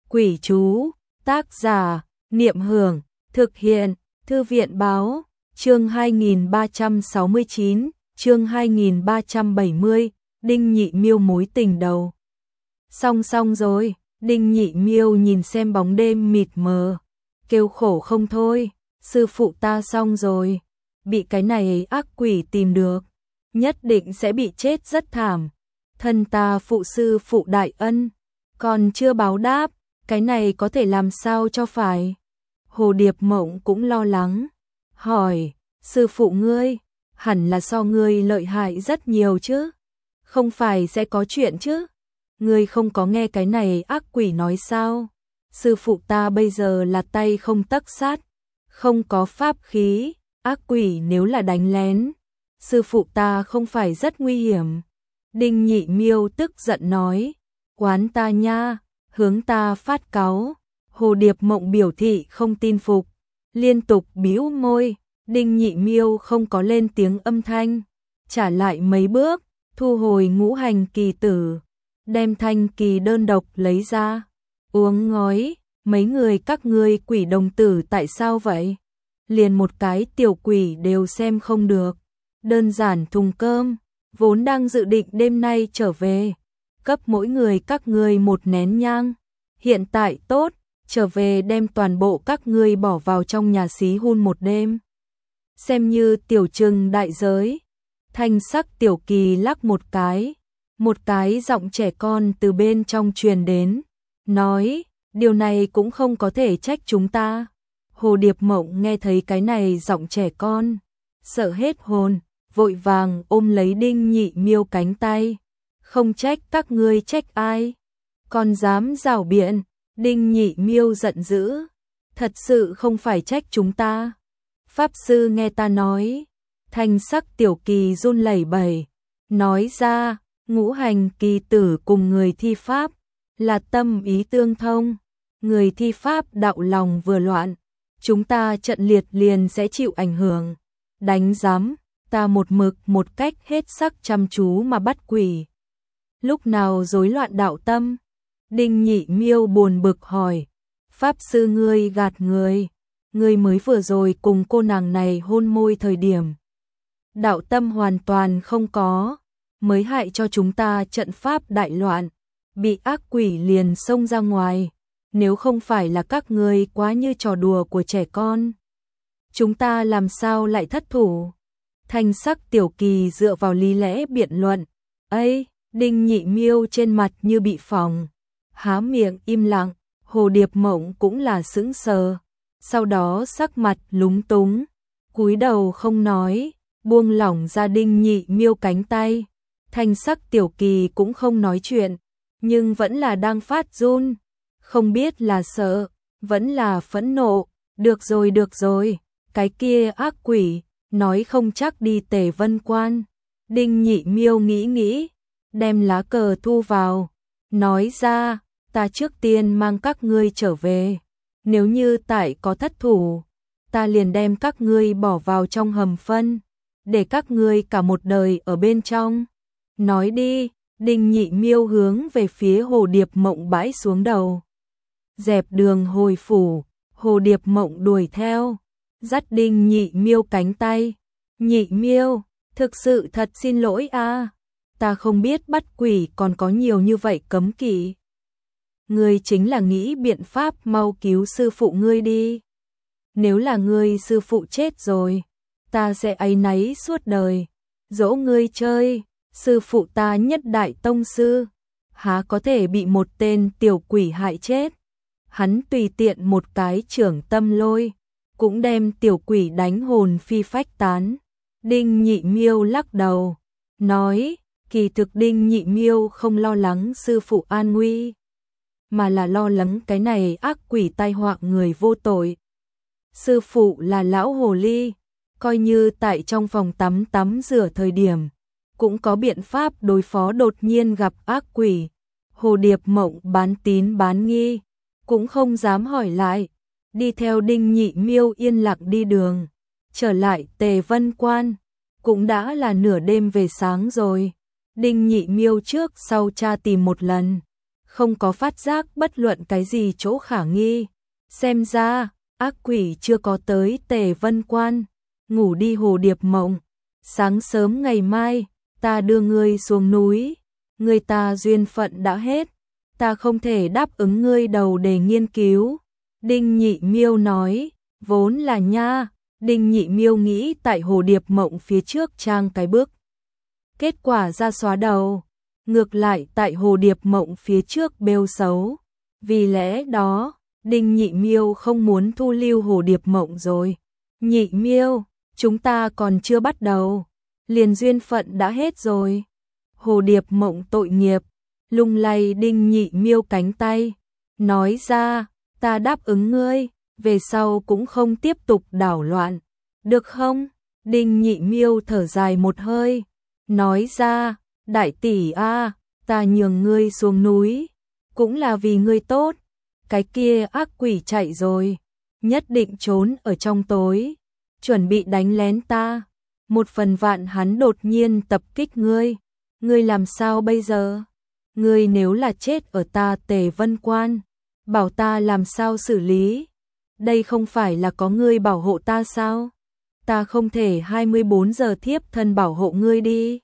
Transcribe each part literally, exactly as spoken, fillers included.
Quỷ chú, tác giả, Niệm Hưởng, thực hiện, Thư viện báo, chương hai nghìn ba trăm sáu mươi chín, chương hai nghìn ba trăm bảy mươi, Đinh Nhị Miêu mối tình đầu. Xong xong rồi, Đinh Nhị Miêu nhìn xem bóng đêm mịt mờ, kêu khổ không thôi, sư phụ ta xong rồi, bị cái này ác quỷ tìm được, nhất định sẽ bị chết rất thảm. Thân ta phụ sư phụ đại ân, còn chưa báo đáp, cái này có thể làm sao cho phải. Hồ Điệp Mộng cũng lo lắng, hỏi, sư phụ ngươi, hẳn là so ngươi lợi hại rất nhiều chứ, không phải sẽ có chuyện chứ, ngươi không có nghe cái này ác quỷ nói sao, sư phụ ta bây giờ là tay không tấc sắt, không có pháp khí, ác quỷ nếu là đánh lén, sư phụ ta không phải rất nguy hiểm. Đinh Nhị Miêu tức giận nói, quán ta nha, hướng ta phát cáu. Hồ Điệp Mộng biểu thị không tin phục, liên tục bĩu môi. Đinh Nhị Miêu không có lên tiếng âm thanh, trả lại mấy bước, thu hồi ngũ hành kỳ tử, đem thanh kỳ đơn độc lấy ra, uống ngói. Mấy người các ngươi quỷ đồng tử tại sao vậy? Liền một cái tiểu quỷ đều xem không được. Đơn giản thùng cơm, vốn đang dự định đêm nay trở về, cấp mỗi người các ngươi một nén nhang. Hiện tại tốt, trở về đem toàn bộ các ngươi bỏ vào trong nhà xí hun một đêm. Xem như tiểu trừng đại giới. Thanh sắc tiểu kỳ lắc một cái, một cái giọng trẻ con từ bên trong truyền đến, nói, điều này cũng không có thể trách chúng ta. Hồ Điệp Mộng nghe thấy cái này giọng trẻ con, sợ hết hồn, vội vàng ôm lấy Đinh Nhị Miêu cánh tay, không trách các ngươi trách ai, còn dám rảo biện. Đinh Nhị Miêu giận dữ, thật sự không phải trách chúng ta. Pháp sư nghe ta nói, thanh sắc tiểu kỳ run lẩy bẩy, nói ra, ngũ hành kỳ tử cùng người thi pháp, là tâm ý tương thông, người thi pháp đạo lòng vừa loạn, chúng ta trận liệt liền sẽ chịu ảnh hưởng. Đánh giám, ta một mực một cách hết sắc chăm chú mà bắt quỷ. Lúc nào rối loạn đạo tâm? Đinh Nhị Miêu buồn bực hỏi, pháp sư ngươi gạt người, ngươi mới vừa rồi cùng cô nàng này hôn môi thời điểm. Đạo tâm hoàn toàn không có, mới hại cho chúng ta trận pháp đại loạn, bị ác quỷ liền xông ra ngoài, nếu không phải là các ngươi quá như trò đùa của trẻ con. Chúng ta làm sao lại thất thủ? Thanh sắc tiểu kỳ dựa vào lý lẽ biện luận, ấy, Đinh Nhị Miêu trên mặt như bị phỏng. Há miệng im lặng, Hồ Điệp Mộng cũng là sững sờ, sau đó sắc mặt lúng túng, cúi đầu không nói, buông lỏng ra Đinh Nhị Miêu cánh tay. Thanh sắc tiểu kỳ cũng không nói chuyện, nhưng vẫn là đang phát run, không biết là sợ, vẫn là phẫn nộ. Được rồi được rồi, cái kia ác quỷ, nói không chắc đi Tề Vân Quan. Đinh Nhị Miêu nghĩ nghĩ, đem lá cờ thu vào, nói ra, ta trước tiên mang các ngươi trở về, nếu như tại có thất thủ, ta liền đem các ngươi bỏ vào trong hầm phân, để các ngươi cả một đời ở bên trong. Nói đi. Đinh Nhị Miêu hướng về phía Hồ Điệp Mộng bãi xuống đầu. Dẹp đường hồi phủ, Hồ Điệp Mộng đuổi theo, dắt Đinh Nhị Miêu cánh tay. Nhị Miêu, thực sự thật xin lỗi a, ta không biết bắt quỷ còn có nhiều như vậy cấm kỵ. Ngươi chính là nghĩ biện pháp mau cứu sư phụ ngươi đi. Nếu là ngươi sư phụ chết rồi, ta sẽ áy náy suốt đời. Dỗ ngươi chơi, sư phụ ta nhất đại tông sư, há có thể bị một tên tiểu quỷ hại chết. Hắn tùy tiện một cái trưởng tâm lôi, cũng đem tiểu quỷ đánh hồn phi phách tán. Đinh Nhị Miêu lắc đầu, nói, kỳ thực Đinh Nhị Miêu không lo lắng sư phụ an nguy, mà là lo lắng cái này ác quỷ tai họa người vô tội. Sư phụ là lão hồ ly, coi như tại trong phòng tắm tắm rửa thời điểm, cũng có biện pháp đối phó đột nhiên gặp ác quỷ. Hồ Điệp Mộng bán tín bán nghi, cũng không dám hỏi lại, đi theo Đinh Nhị Miêu yên lặng đi đường, trở lại Tề Vân Quan, cũng đã là nửa đêm về sáng rồi. Đinh Nhị Miêu trước sau tra tìm một lần, không có phát giác bất luận cái gì chỗ khả nghi. Xem ra, ác quỷ chưa có tới Tề Vân Quan. Ngủ đi Hồ Điệp Mộng. Sáng sớm ngày mai, ta đưa ngươi xuống núi. Người ta duyên phận đã hết. Ta không thể đáp ứng ngươi đầu để nghiên cứu. Đinh Nhị Miêu nói, vốn là nha. Đinh Nhị Miêu nghĩ tại Hồ Điệp Mộng phía trước trang cái bước. Kết quả ra xóa đầu. Ngược lại tại Hồ Điệp Mộng phía trước bêu xấu. Vì lẽ đó, Đinh Nhị Miêu không muốn thu lưu Hồ Điệp Mộng rồi. Nhị Miêu, chúng ta còn chưa bắt đầu. Liền duyên phận đã hết rồi. Hồ Điệp Mộng tội nghiệp, lung lay Đinh Nhị Miêu cánh tay. Nói ra, ta đáp ứng ngươi, về sau cũng không tiếp tục đảo loạn. Được không? Đinh Nhị Miêu thở dài một hơi. Nói ra, đại tỷ a, ta nhường ngươi xuống núi. Cũng là vì ngươi tốt. Cái kia ác quỷ chạy rồi. Nhất định trốn ở trong tối. Chuẩn bị đánh lén ta. Một phần vạn hắn đột nhiên tập kích ngươi. Ngươi làm sao bây giờ? Ngươi nếu là chết ở ta Tề Vân Quan, bảo ta làm sao xử lý? Đây không phải là có ngươi bảo hộ ta sao? Ta không thể hai mươi bốn giờ thiếp thân bảo hộ ngươi đi.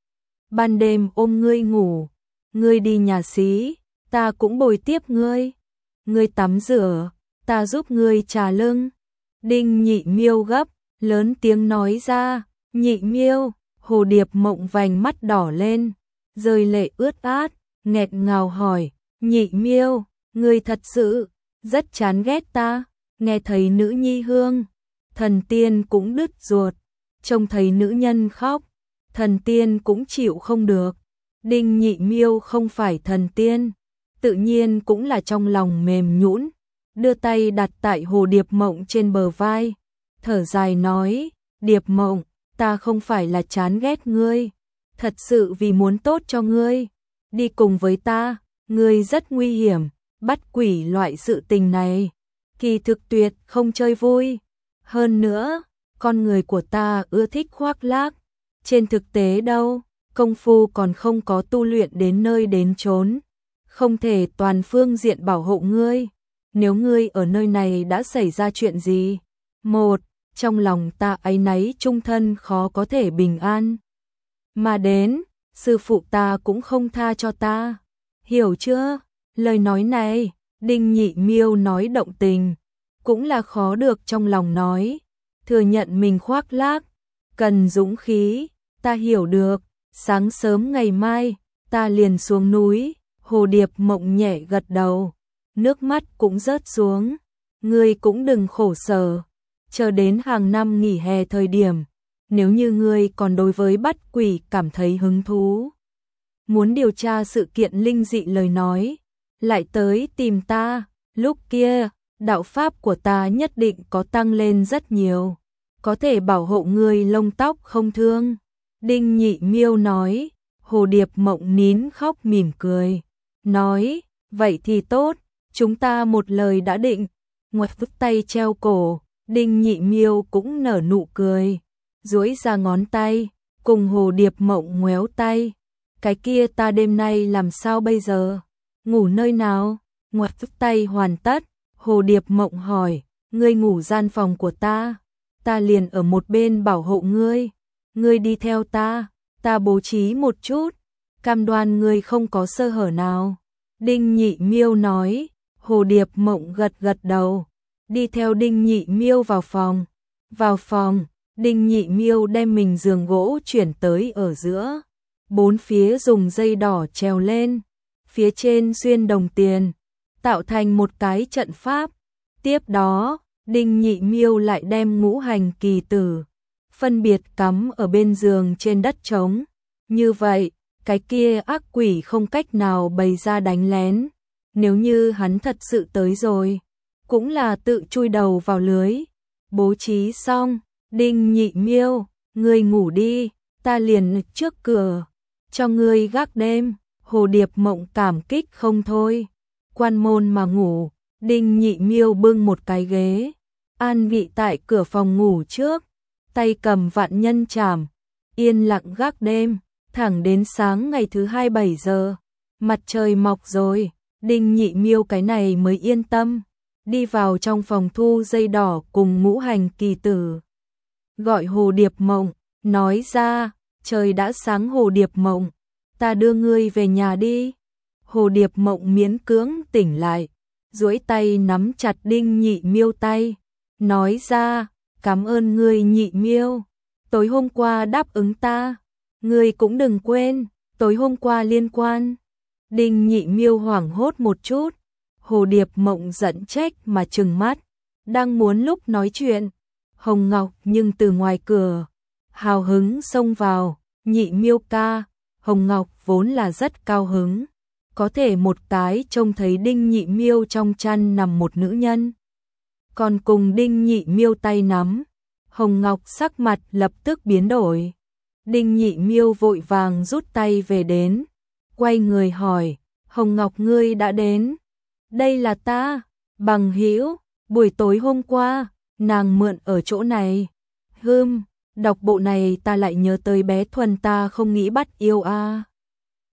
Ban đêm ôm ngươi ngủ, ngươi đi nhà xí, ta cũng bồi tiếp ngươi. Ngươi tắm rửa, ta giúp ngươi trà lưng. Đinh Nhị Miêu gấp, lớn tiếng nói ra, Nhị Miêu. Hồ Điệp Mộng vành mắt đỏ lên, rơi lệ ướt át, nghẹt ngào hỏi, Nhị Miêu, ngươi thật sự rất chán ghét ta. Nghe thấy nữ nhi hương, thần tiên cũng đứt ruột. Trông thấy nữ nhân khóc, thần tiên cũng chịu không được. Đinh Nhị Miêu không phải thần tiên, tự nhiên cũng là trong lòng mềm nhũn, đưa tay đặt tại Hồ Điệp Mộng trên bờ vai, thở dài nói, Điệp Mộng, ta không phải là chán ghét ngươi, thật sự vì muốn tốt cho ngươi. Đi cùng với ta, ngươi rất nguy hiểm, bắt quỷ loại sự tình này, kỳ thực tuyệt không chơi vui. Hơn nữa, con người của ta ưa thích khoác lác, trên thực tế đâu, công phu còn không có tu luyện đến nơi đến chốn, không thể toàn phương diện bảo hộ ngươi. Nếu ngươi ở nơi này đã xảy ra chuyện gì, một, trong lòng ta áy náy chung thân khó có thể bình an. Mà đến, sư phụ ta cũng không tha cho ta. Hiểu chưa? Lời nói này, Đinh Nhị Miêu nói động tình, cũng là khó được trong lòng nói. Thừa nhận mình khoác lác, cần dũng khí, ta hiểu được. Sáng sớm ngày mai, ta liền xuống núi. Hồ Điệp Mộng nhẹ gật đầu, nước mắt cũng rớt xuống. Ngươi cũng đừng khổ sở. Chờ đến hàng năm nghỉ hè thời điểm, nếu như ngươi còn đối với bắt quỷ cảm thấy hứng thú, muốn điều tra sự kiện linh dị lời nói, lại tới tìm ta. Lúc kia, đạo pháp của ta nhất định có tăng lên rất nhiều, có thể bảo hộ ngươi lông tóc không thương. Đinh Nhị Miêu nói. Hồ Điệp Mộng nín khóc mỉm cười, nói, vậy thì tốt, chúng ta một lời đã định. Ngoặt vứt tay treo cổ, Đinh Nhị Miêu cũng nở nụ cười, duỗi ra ngón tay, cùng Hồ Điệp Mộng ngoéo tay. Cái kia ta đêm nay làm sao bây giờ? Ngủ nơi nào? Ngoặt vứt tay hoàn tất, Hồ Điệp Mộng hỏi, ngươi ngủ gian phòng của ta, ta liền ở một bên bảo hộ ngươi. Ngươi đi theo ta, ta bố trí một chút, cam đoan ngươi không có sơ hở nào. Đinh Nhị Miêu nói. Hồ Điệp Mộng gật gật đầu, đi theo Đinh Nhị Miêu vào phòng. Vào phòng, Đinh Nhị Miêu đem mình giường gỗ chuyển tới ở giữa, bốn phía dùng dây đỏ treo lên, phía trên xuyên đồng tiền, tạo thành một cái trận pháp. Tiếp đó, Đinh Nhị Miêu lại đem ngũ hành kỳ tử phân biệt cắm ở bên giường trên đất trống. Như vậy, cái kia ác quỷ không cách nào bày ra đánh lén. Nếu như hắn thật sự tới rồi, cũng là tự chui đầu vào lưới. Bố trí xong, Đinh Nhị Miêu, ngươi ngủ đi, ta liền trước cửa, cho ngươi gác đêm. Hồ Điệp Mộng cảm kích không thôi, quan môn mà ngủ. Đinh Nhị Miêu bưng một cái ghế, an vị tại cửa phòng ngủ trước, tay cầm vạn nhân chảm, yên lặng gác đêm, thẳng đến sáng ngày thứ hai bảy giờ, mặt trời mọc rồi, Đinh Nhị Miêu cái này mới yên tâm, đi vào trong phòng thu dây đỏ cùng ngũ hành kỳ tử. Gọi Hồ Điệp Mộng, nói ra, trời đã sáng Hồ Điệp Mộng, ta đưa ngươi về nhà đi. Hồ Điệp Mộng miễn cưỡng tỉnh lại, duỗi tay nắm chặt Đinh Nhị Miêu tay, nói ra, cảm ơn ngươi Nhị Miêu, tối hôm qua đáp ứng ta, ngươi cũng đừng quên, tối hôm qua liên quan. Đinh Nhị Miêu hoảng hốt một chút, Hồ Điệp Mộng giận trách mà trừng mắt, đang muốn lúc nói chuyện, Hồng Ngọc nhưng từ ngoài cửa, hào hứng xông vào, Nhị Miêu ca, Hồng Ngọc vốn là rất cao hứng, có thể một cái trông thấy Đinh Nhị Miêu trong chăn nằm một nữ nhân. Còn cùng Đinh Nhị Miêu tay nắm, Hồng Ngọc sắc mặt lập tức biến đổi. Đinh Nhị Miêu vội vàng rút tay về đến, quay người hỏi, Hồng Ngọc ngươi đã đến? Đây là ta, bằng hữu, buổi tối hôm qua, nàng mượn ở chỗ này. Hừm, đọc bộ này ta lại nhớ tới bé Thuần ta không nghĩ bắt yêu a. À.